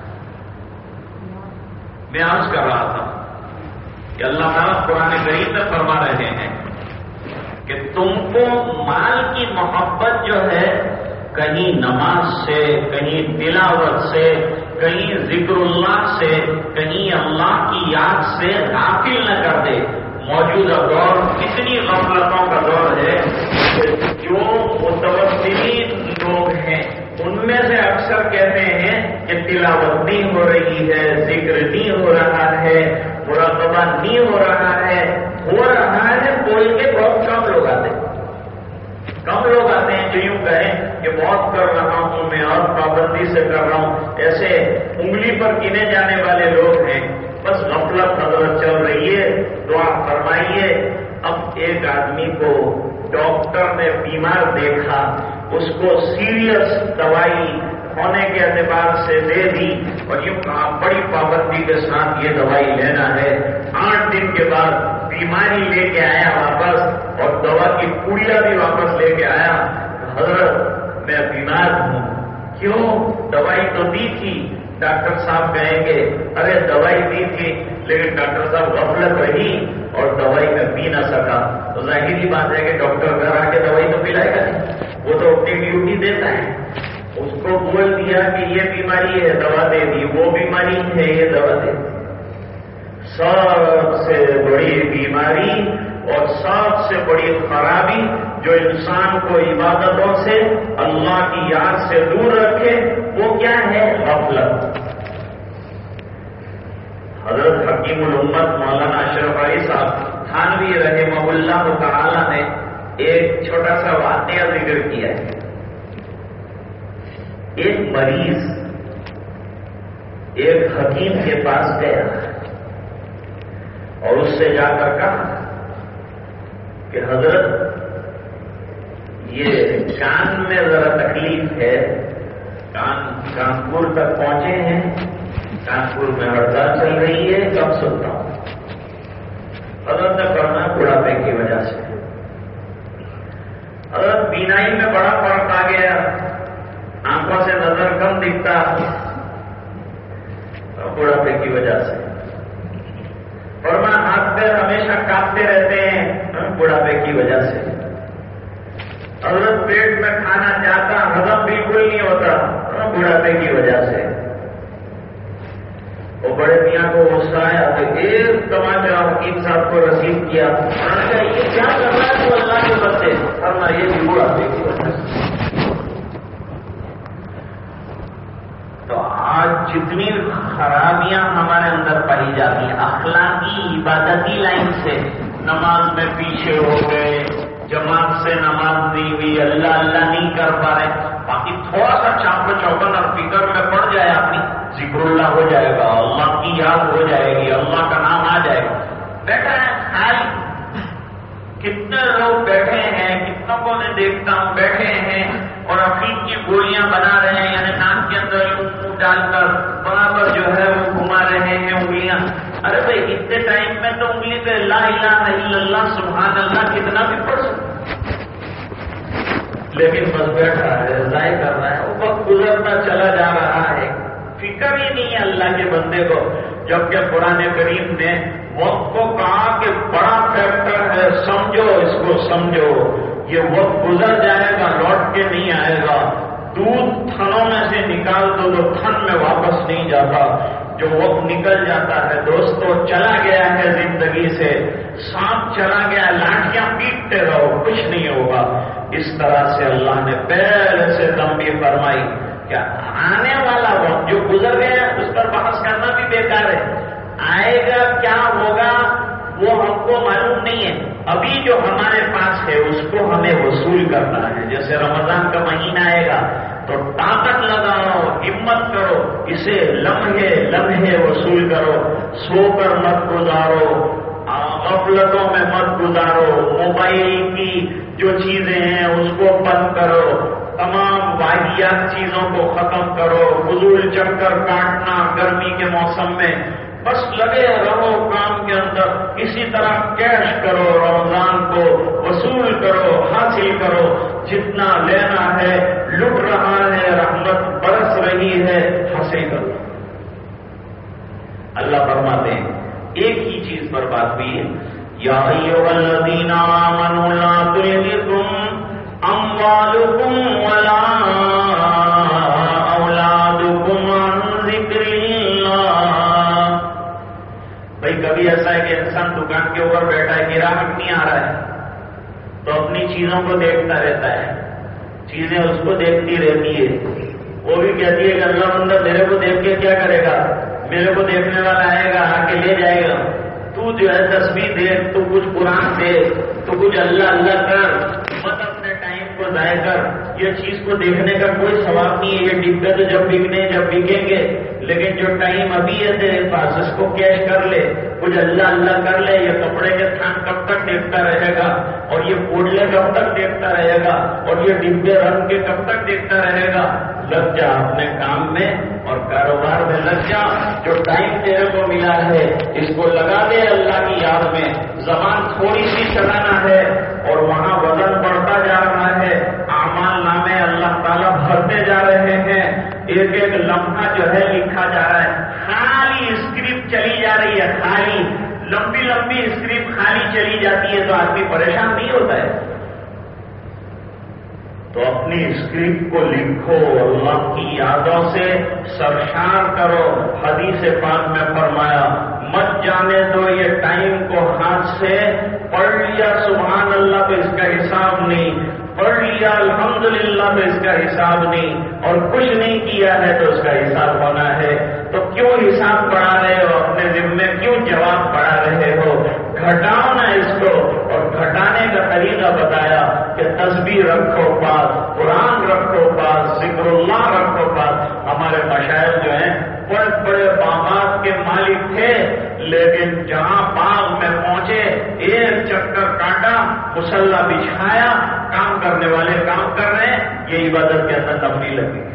میں عرض کر رہا تھا کہ اللہ تعالیٰ قرآن کریم میں فرما رہے ہیں کہ تم کو مال کی محبت جو ہے کہیں نماز سے، کہیں تلاوت سے، کہیں ذکر اللہ سے، کہیں اللہ کی یاد سے غافل نہ کر دے۔ موجودہ دور کتنی غفلتوں کا دور ہے کہ جو متوسلین لوگ ہیں ان میں سے اکثر کہتے ہیں کہ تلاوت نہیں ہو رہی ہے، ذکر نہیں ہو رہا ہے، مراقبہ نہیں ہو رہا ہے، ہو رہا ہے بول کے بہت کم لوگ آتے ہیں۔ کم لوگ آتے ہیں جو یوں کہیں کہ بہت کر رہا ہوں میں اور پابندی سے کر رہا ہوں، ایسے انگلی پر گنے جانے والے لوگ ہیں۔ بس غفلت حضرت چل رہی ہے، دعا فرمائیے۔ اب ایک آدمی کو ڈاکٹر نے بیمار دیکھا، اس کو سیریس دوائی ہونے کے اعتبار سے دے دی اور یوں کہا بڑی پابندی کے ساتھ یہ دوائی لینا ہے۔ آٹھ دن کے بعد بیماری لے کے آیا واپس اور دوا کی پڑیا بھی واپس لے کے آیا۔ حضرت میں بیمار ہوں۔ کیوں؟ دوائی تو دی تھی۔ ڈاکٹر صاحب کہیں گے ارے دوائی دی تھی لیکن ڈاکٹر صاحب غفلت رہی اور دوائی میں پی نہ سکا، تو ظاہری بات ہے کہ ڈاکٹر گھر آ کے دوائی تو پلائے گا نہیں، وہ تو اپنی ڈیوٹی دیتا ہے۔ اس کو بول دیا کہ یہ بیماری ہے، دوا دے دی، وہ بیماری ہے، یہ دوا دے دی۔ سب سے بڑی بیماری اور سب سے بڑی خرابی جو انسان کو عبادتوں سے، اللہ کی یاد سے دور رکھے، وہ کیا ہے؟ غفلت۔ حضرت حکیم الامت مولانا اشرف علی صاحب تھانوی رحمہ اللہ تعالی نے ایک چھوٹا سا واقعہ ذکر کیا ہے۔ ایک مریض ایک حکیم کے پاس گیا اور اس سے جا کر کہا کہ حضرت یہ کان میں ذرا تکلیف ہے، کان کانپور تک پہنچے ہیں، کانپور میں ہڑتال چل رہی ہے، کب سنتا ہوں۔ حضرت نے پڑھنا بڑھاپے کی وجہ سے، حضرت بینائی میں بڑا فرق آ گیا، آنکھوں سے نظر کم دکھتا بڑھاپے کی وجہ سے، فرما ہاتھ پیر ہمیشہ کانپتے رہتے ہیں بڑھاپے کی وجہ سے، حضرت پیٹ میں کھانا جاتا ہضم بالکل نہیں ہوتا بڑھاپے کی وجہ سے، وہ وہ بڑے میاں کو غصہ آیا تو ایک تماچا حکیم صاحب کو رسید کیا. یہ کیا کر رہا ہے تو اللہ کے بندے کرنا یہ بھی برا دیکھیے. تو آج جتنی خرابیاں ہمارے اندر پائی جاتی ہیں اخلاقی عبادتی لائن سے، نماز میں پیچھے ہو گئے، جماعت سے نماز نہیں ہوئی، اللہ اللہ نہیں کر پا رہے، باقی تھوڑا سا چاپ چوکن اور فکر میں پڑ جائے آدمی، ذکر اللہ ہو جائے گا، اللہ کی یاد ہو جائے گی، اللہ کا نام آ جائے گا. بیٹھا ہے خالی، کتنے لوگ بیٹھے ہیں، کتنوں کو میں دیکھتا ہوں بیٹھے ہیں اور افیق کی گولیاں بنا رہے ہیں، یعنی نام کے اندر منہ ڈال کر برابر جو ہے وہ گھما رہے ہیں انگلیاں. ارے بھائی اتنے ٹائم میں تو انگلی پہ لا الہ الا اللہ سبحان اللہ کتنا بھی پڑھ سکتے، لیکن بس بیٹھا ہے، ضائع کر رہا ہے، وہ وقت گزرتا چلا جا رہا ہے، فکر ہی نہیں ہے اللہ کے بندے کو. جبکہ قرآن کریم نے وقت کو کہا کہ بڑا فیکٹر ہے، سمجھو اس کو، سمجھو یہ وقت گزر جائے گا، لوٹ کے نہیں آئے گا. دودھ تھنوں میں سے نکال دو تو تھن میں واپس نہیں جاتا. جو وقت نکل جاتا ہے دوستو، چلا گیا ہے زندگی سے، سانپ چلا گیا، لاٹیاں پیٹتے رہو کچھ نہیں ہوگا. اس طرح سے اللہ نے پہلے سے تنبیہ فرمائی کہ آنے والا وقت جو گزر گیا اس پر بحث کرنا بھی بیکار ہے. آئے گا کیا ہوگا وہ ہم کو معلوم نہیں ہے. ابھی جو ہمارے پاس ہے اس کو ہمیں وصول کرنا ہے. جیسے رمضان کا مہینہ آئے گا تو طاقت لگاؤ، ہمت کرو، اسے لمحے لمحے وصول کرو. سو کر مت گزارو، غفلتوں میں مت گزارو، موبائل کی جو چیزیں ہیں اس کو بند کرو، تمام واحیات چیزوں کو ختم کرو، فضول چکر کاٹنا گرمی کے موسم میں بس لگے رہو کام کے اندر. اسی طرح کیش کرو، رمضان کو وصول کرو، حاصل کرو، جتنا لینا ہے لٹ رہا ہے، رحمت برس رہی ہے، حاصل کرو. اللہ فرماتے ہیں ایک ہی چیز پر بات ہوئی ہے، یا ایھا الذین آمنوا لا تلھکم اموالکم ولا اولادکم عن ذکر اللہ. بھائی کبھی ایسا ہے کہ انسان دکان کے اوپر بیٹھا ہے، گراہک نہیں آ رہا ہے تو اپنی چیزوں کو دیکھتا رہتا ہے، چیزیں اس کو دیکھتی رہتی ہے. وہ بھی کہتی ہے کہ اللہ بندہ میرے کو دیکھ کے کیا کرے گا، میرے کو دیکھنے والا آئے گا آ کے لے جائے گا. تو جو ہے تصویر دیکھ، تو کچھ قرآن دے، تو کچھ اللہ اللہ کر، مت اپنے ٹائم کو ضائع کر. یہ چیز کو دیکھنے کا کوئی ثواب نہیں ہے. یہ ڈبے تو جب بکنے جب بکیں گے، لیکن جو ٹائم ابھی ہے تیرے پاس اس کو کیش کر لے، کچھ اللہ اللہ کر لے. یہ کپڑے کے تھان کب تک دیکھتا رہے گا، اور یہ پوڈلے کب تک دیکھتا رہے گا، اور یہ ڈبے رنگ کے کب تک دیکھتا رہے گا. لگ جا اپنے کام میں اور کاروبار میں لگ جا. جو ٹائم تیرے کو ملا ہے اس کو لگا دے اللہ کی یاد میں. زبان تھوڑی سی چلانا ہے اور وہاں وزن بڑھتا جا رہا ہے، اعمال نامے اللہ تعالیٰ بھرتے جا رہے ہیں. ایک ایک لمحہ جو ہے لکھا جا رہا ہے. خالی اسکرپٹ چلی جا رہی ہے، خالی لمبی لمبی اسکرپٹ خالی چلی جاتی ہے تو آدمی پریشان نہیں ہوتا ہے. تو اپنی اسکرپٹ کو لکھو، اللہ کی یادوں سے سرشار کرو. حدیث پاک میں فرمایا مت جانے دو یہ ٹائم کو ہاتھ سے. پڑھ لیا سبحان اللہ تو اس کا حساب نہیں، پڑھ لیا الحمدللہ تو اس کا حساب نہیں، اور کچھ نہیں کیا ہے تو اس کا حساب ہونا ہے. تو کیوں حساب پڑھا رہے ہو، اپنے ذمے کیوں جواب پڑھا رہے ہو؟ گھٹاؤ نا اس کو. اور گھٹانے کا طریقہ بتایا کہ تسبیح رکھو پاس، قرآن رکھو پاس، ذکر اللہ رکھو پاس. ہمارے مشائخ جو ہیں بڑے بڑے باغات کے مالک تھے، لیکن جہاں باغ میں پہنچے ایک چکر کاٹا، مصلی بچھایا، کام کرنے والے کام کر رہے ہیں، یہ عبادت کے اندر دم نہیں لگی.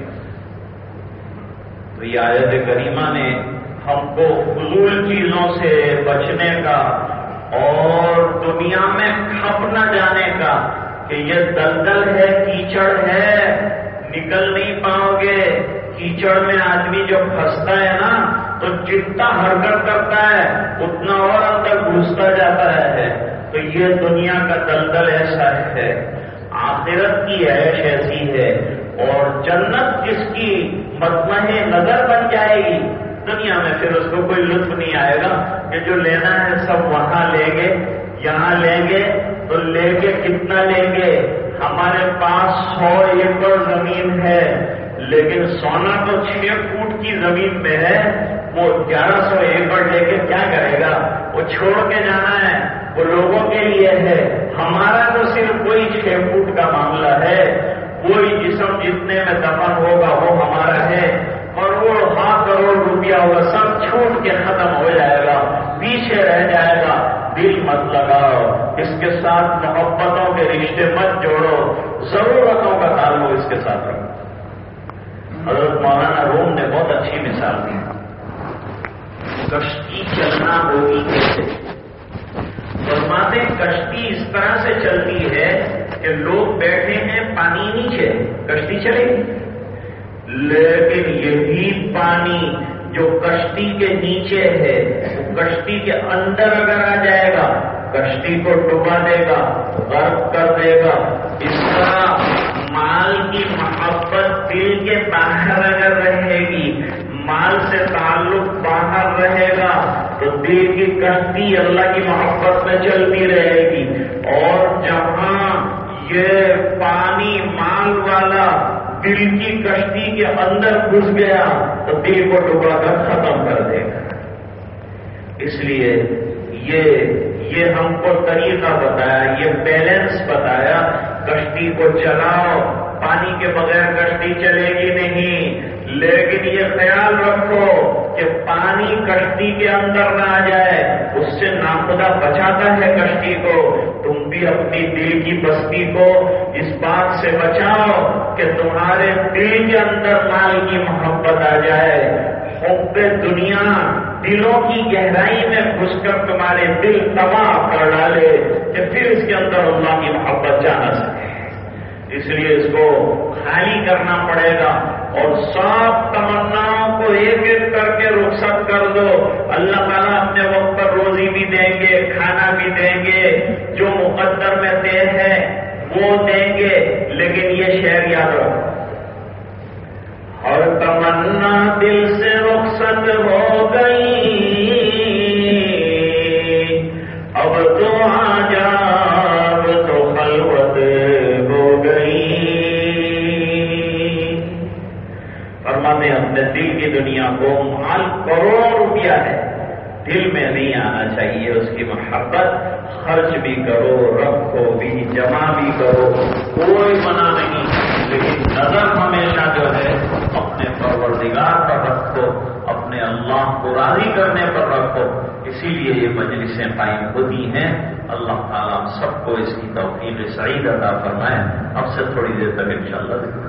تو یہ آیت کریمہ نے ہم کو فضول چیزوں سے بچنے کا اور دنیا میں کھپ نہ جانے کا، کہ یہ دلدل ہے، کیچڑ ہے، نکل نہیں پاؤ گے. کیچڑ میں آدمی جو پھنستا ہے نا تو جتنا حرکت کرتا ہے اتنا اور اندر گھستا جاتا ہے. تو یہ دنیا کا دلدل ایسا ہے. آخرت کی عیش ایسی ہے، اور جنت جس کی مطمئن نظر بن جائے گی دنیا میں پھر اس کو کوئی لطف نہیں آئے گا کہ جو لینا ہے سب وہاں لیں گے، یہاں لیں گے تو لے کے کتنا لیں گے؟ ہمارے پاس سو ایکڑ زمین ہے لیکن سونا تو چھ فٹ کی زمین میں ہے، وہ گیارہ سو ایکڑ لے کے کیا کرے گا؟ وہ چھوڑ کے جانا ہے، وہ لوگوں کے لیے ہے۔ ہمارا تو صرف کوئی چھ فٹ کا معاملہ ہے، کوئی جسم جتنے میں دفن ہوگا وہ ہمارا ہے، کروڑ ہاں کروڑ روپیہ ہوگا سب چھوٹ کے ختم ہو جائے گا، پیچھے رہ جائے گا۔ دل مت لگاؤ، اس کے ساتھ محبتوں کے رشتے مت جوڑو، ضرورتوں کا تعلق اس کے ساتھ رکھو۔ حضرت مولانا روم نے بہت اچھی مثال دی، کشتی چلنا ہوگی کیسے؟ فرماتے کشتی اس طرح سے چلتی ہے کہ لوگ بیٹھے ہیں پانی نیچے، کشتی چلے گی، لیکن یہی پانی جو کشتی کے نیچے ہے وہ کشتی کے اندر اگر آ جائے گا کشتی کو ڈبا دے گا، غرق کر دے گا۔ اس طرح مال کی محبت دل کے باہر اگر رہے گی، مال سے تعلق باہر رہے گا تو دل کی کشتی اللہ کی محبت میں چلتی رہے گی، اور جہاں یہ پانی مال والا دل کی کشتی کے اندر گھس گیا تو دل کو ڈبا کر ختم کر دے گا۔ اس لیے یہ یہ ہم کو طریقہ بتایا، یہ بیلنس بتایا، کشتی کو چلاؤ، پانی کے بغیر کشتی چلے گی نہیں، لیکن یہ خیال رکھو کہ پانی کشتی کے اندر نہ آ جائے، اس سے ناخدا بچاتا ہے کشتی کو۔ تم بھی اپنی دل کی بستی کو اس بات سے بچاؤ کہ تمہارے دل کے اندر مال کی محبت آ جائے، حب دنیا دلوں کی گہرائی میں گھس کر تمہارے دل تباہ کر ڈالے کہ پھر اس کے اندر اللہ کی محبت جا نہ سکے۔ اس لیے اس کو خالی کرنا پڑے گا، اور سب تمناؤں کو ایک ایک کر کے رخصت کر دو۔ اللہ تعالیٰ اپنے وقت پر روزی بھی دیں گے، کھانا بھی دیں گے، جو مقدر میں طے ہے وہ دیں گے، لیکن یہ شعر یاد رکھو، ہر تمنا دل سے رخصت ہو گئی، اب تو عجاب تو خلوت ہو گئی۔ فرماتے اپنے دل کی دنیا کو، مال کروڑ روپیہ ہے، دل میں نہیں آنا چاہیے اس کی محبت، خرچ بھی کرو، رکھو بھی، جمع بھی کرو، کوئی منع نہیں، لیکن نظر ہمیشہ جو ہے اپنے پروردگار پر رکھو، اپنے اللہ کو راضی کرنے پر رکھو۔ اسی لیے یہ مجلسیں قائم ہوتی ہیں۔ اللہ تعالیٰ ہم سب کو اس کی توفیق سعید عطا فرمائے۔ اب سے تھوڑی دیر تک انشاءاللہ ذکر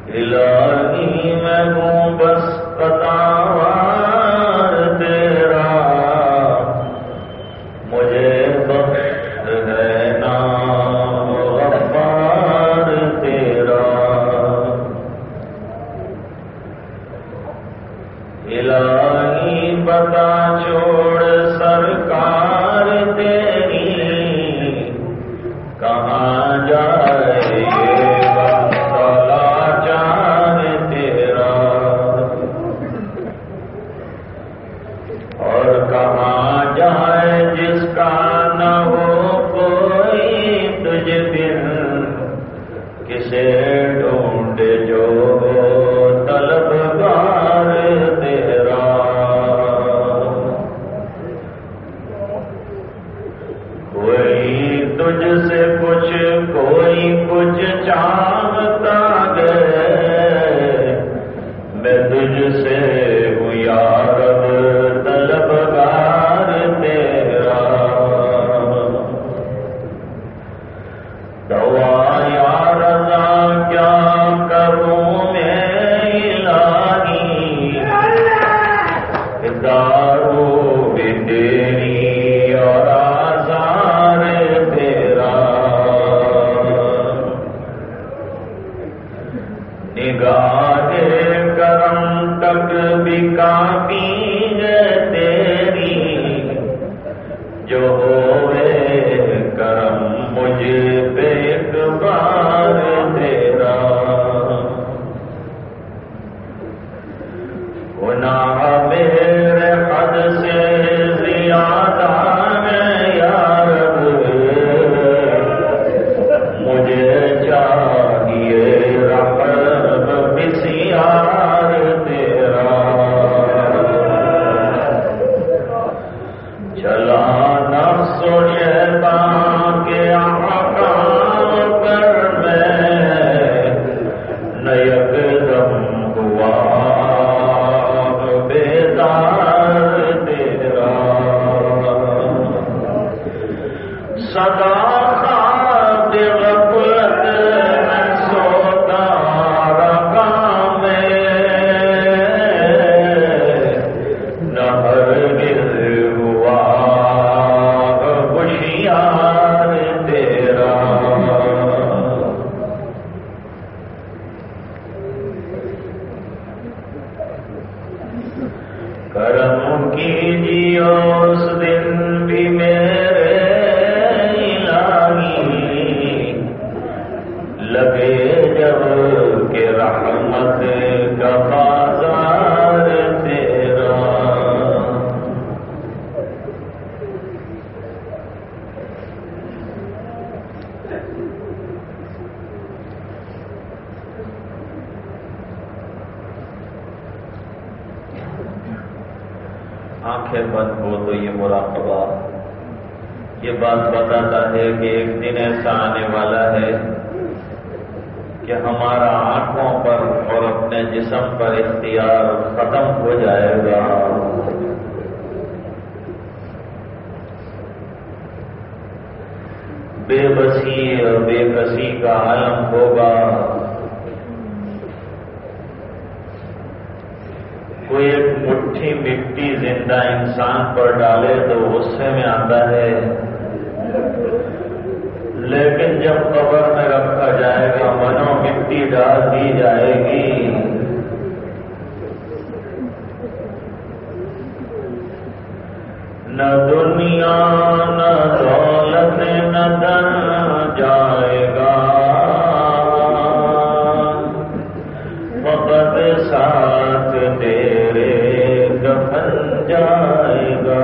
الہی میں ہوں بس قطعوار تیرا، مجھے بخش ہے نام غفار تیرا، الہی بتا چھوڑ سرکار تیری، کہاں جائے یہ بندہ لاچار تیرا، اور کہاں جائے جس کا نہ ہو کوئی تجھ بن، کسے ڈھونڈے جو طلبگار تیرا، کوئی تجھ سے کچھ کوئی کچھ چاہتا گئے، میں تجھ سے ہوں یا رب طلبگار تیرا، دوا یا رضا کیا کروں میں الہی، دارو بھی تیری اور آزار تیرا، نگاہ کرم تک بھی کافی ہے تیری، جو ہوئے کرم مجھ پہ ایک بار تیرا، گناہ میرے حد سے زیادہ ہے یا رب، مجھے چاہیے رحم بسیار تیرا، چلا نفس و شیطان کے احکام پر میں، نہ یکدم ہوا بیدار تیرا، صدا خواب غفلت میں سوتا رہا میں، نہ ہرگز ہوا ہوشیار تیرا، کرم کیجیے اس دن بھی میرے الہی، لگے جب کہ رحمت کا بازار تیرا، آنکھیں بند ہو تو یہ مراقبہ یہ بات بتاتا ہے کہ ایک دن ایسا آنے والا ہے کہ ہمارا آنکھوں پر اور اپنے جسم پر اختیار ختم ہو جائے گا، بے بسی اور بے کسی کا عالم ہوگا، کوئی ایک مٹھی مٹی زندہ انسان پر ڈالے تو غصے میں آتا ہے، لیکن جب قبر میں رکھا جائے گا منو مٹی ڈال دی جائے گی، نہ دنیا نہ دولت نہ دن جائے گا، فقط ساتھ تیرے دفن جائے گا،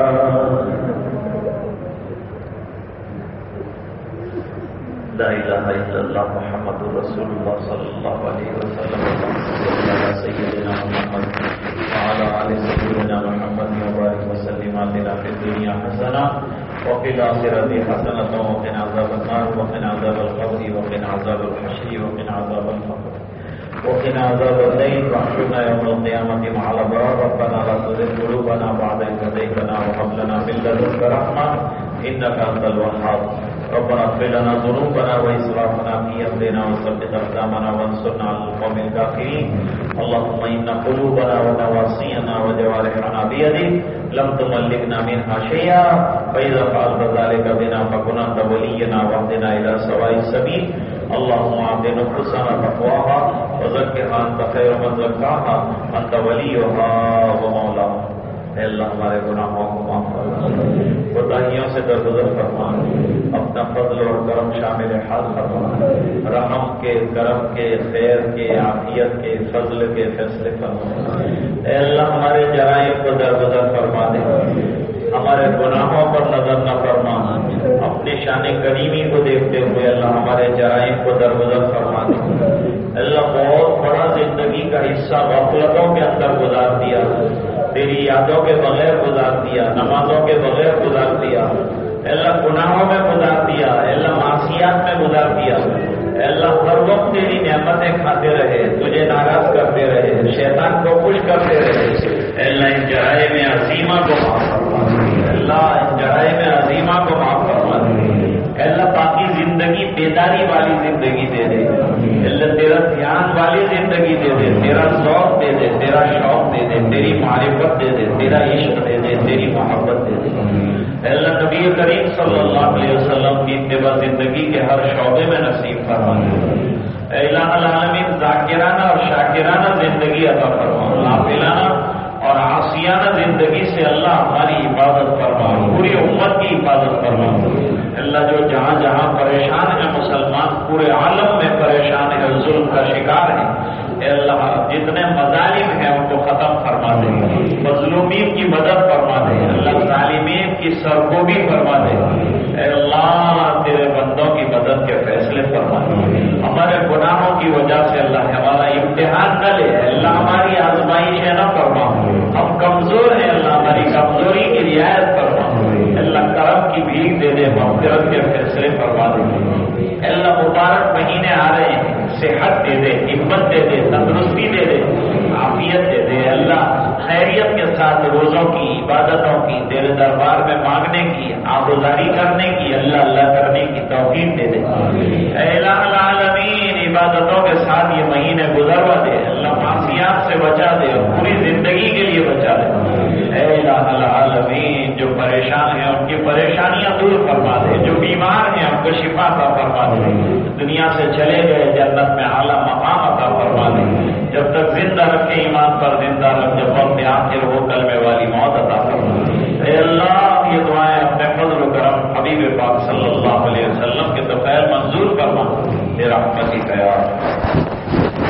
لا الہ الا اللہ محمد رسول اللہ صلی اللہ علیہ وسلم، سیدنا محمد وعلى آل سيدنا محمد وبارك وسلم على في الدنيا حسنة وفي الآخرة حسنة وقنا عذاب النار وقنا عذاب القبر وقنا عذاب الحشر وقنا عذاب الفقر وقنا عذاب الليل واحشرنا يوم القيامة مع الأبرار، ربنا لا تزغ قلوبنا بعد إذ هديتنا وهب لنا من لدنك رحمة إنك أنت الوهاب، ربنا اغفر لنا ذنوبنا وإسرافنا في أمرنا وثبت أقدامنا وانصرنا على القوم الكافرين اللهم إن قلوبنا ونواصينا وجوارحنا بيدك لم تملكنا منها شيئا فإذا فعلت ذلك بنا فكن أنت ولينا واهدنا إلى سواء السبيل اللهم أعط نفوسنا تقواها وزكها أنت خير من زكاها أنت وليها ومولاها اے اللہ ہمارے گناہوں کو معاف فرما، کوتاہیوں سے درگزر فرما، اپنا فضل اور کرم شامل حال فرما، رحم کے، کرم کے، خیر کے، عافیت کے، فضل کے فیصلے فرما۔ اے اللہ ہمارے جرائم کو درگزر فرما دے، ہمارے گناہوں پر نظر نہ فرما، اپنی شان کریمی کو دیکھتے ہوئے اللہ ہمارے جرائم کو درگزر فرما دے۔ اللہ بہت بڑا زندگی کا حصہ غفلتوں کے اندر گزار دیا، تیری یادوں کے بغیر گزار دیا، نمازوں کے بغیر گزار دیا، اللہ گناہوں میں گزار دیا، اللہ معصیات میں گزار دیا، اللہ ہر وقت تیری نعمتیں کھاتے رہے، تجھے ناراض کرتے رہے، شیطان کو خوش کرتے رہے۔ اللہ ان جرائم عظیمہ کو معاف فرما دے، اللہ ان جرائم عظیمہ کو معاف فرما دے، اللہ باقی زندگی بیداری والی زندگی دے دے، اللہ تیرا دھیان والی زندگی دے دے، تیرا ذوق دے دے، تیرا شوق دے دے، تیری معرفت دے دے، تیرا عشق دے دے، تیری محبت دے دے۔ اللہ نبی کریم صلی اللہ علیہ وسلم کی اتباع زندگی کے ہر شعبے میں نصیب فرما دے۔ اے الہ العالمین ذاکرانہ اور شاکرانہ زندگی عطا فرما، غافلانہ اور عاصیانہ زندگی سے اللہ ہماری حفاظت فرما، پوری امت کی حفاظت فرما۔ اللہ جو جہاں جہاں پریشان ہے مسلمان، پورے عالم میں پریشان ہے، ظلم کا شکار ہے، اے اللہ جتنے مظالم ہیں ان کو ختم فرما دے، مظلومین کی مدد فرما دے، اللہ ظالمین کی سرکوبی فرما دے، اے اللہ تیرے بندوں کی مدد کے فیصلے فرما دے۔ ہمارے گناہوں کی وجہ سے اللہ ہمارا امتحان نہ لے، اللہ ہماری آزمائشیں نہ فرما، ہم کمزور ہیں، اللہ ہماری کمزوری کی رعایت فرما، اللہ کرم کی بھیک دے دے، مغفرت کے فیصلے فرما دے، اللہ مبارک مہینے آ رہے ہیں، صحت دے دے، ہمت دے دے، تندرستی دے دے، عافیت دے دے، اللہ خیریت کے ساتھ روزوں کی، عبادتوں کی، تیرے دربار میں مانگنے کی، آبوزاری کرنے کی، اللہ اللہ کرنے کی توفیق دے دے۔ اے الہ العالمین عبادتوں کے ساتھ یہ مہینے گزروا دے، اللہ معصیات سے بچا دے اور پوری زندگی کے لیے بچا دے۔ اے الہ العالمین جو پریشان ہیں ان کی پریشانیاں دور فرما دے، جو بیمار ہیں ان کو شفا عطا فرما دے، دنیا سے چلے گئے جنت میں اعلیٰ مقام عطا فرما دے، جب تک زندہ رکھے ایمان پر زندہ رکھ، جب وقت آخر ہو کلمے والی موت عطا فرما دے۔ اے اللہ یہ دعائیں اپنے فضل و کرم حبیب پاک صلی اللہ علیہ وسلم کے طفیل منظور فرما، تیرا رحمت ہی خیال۔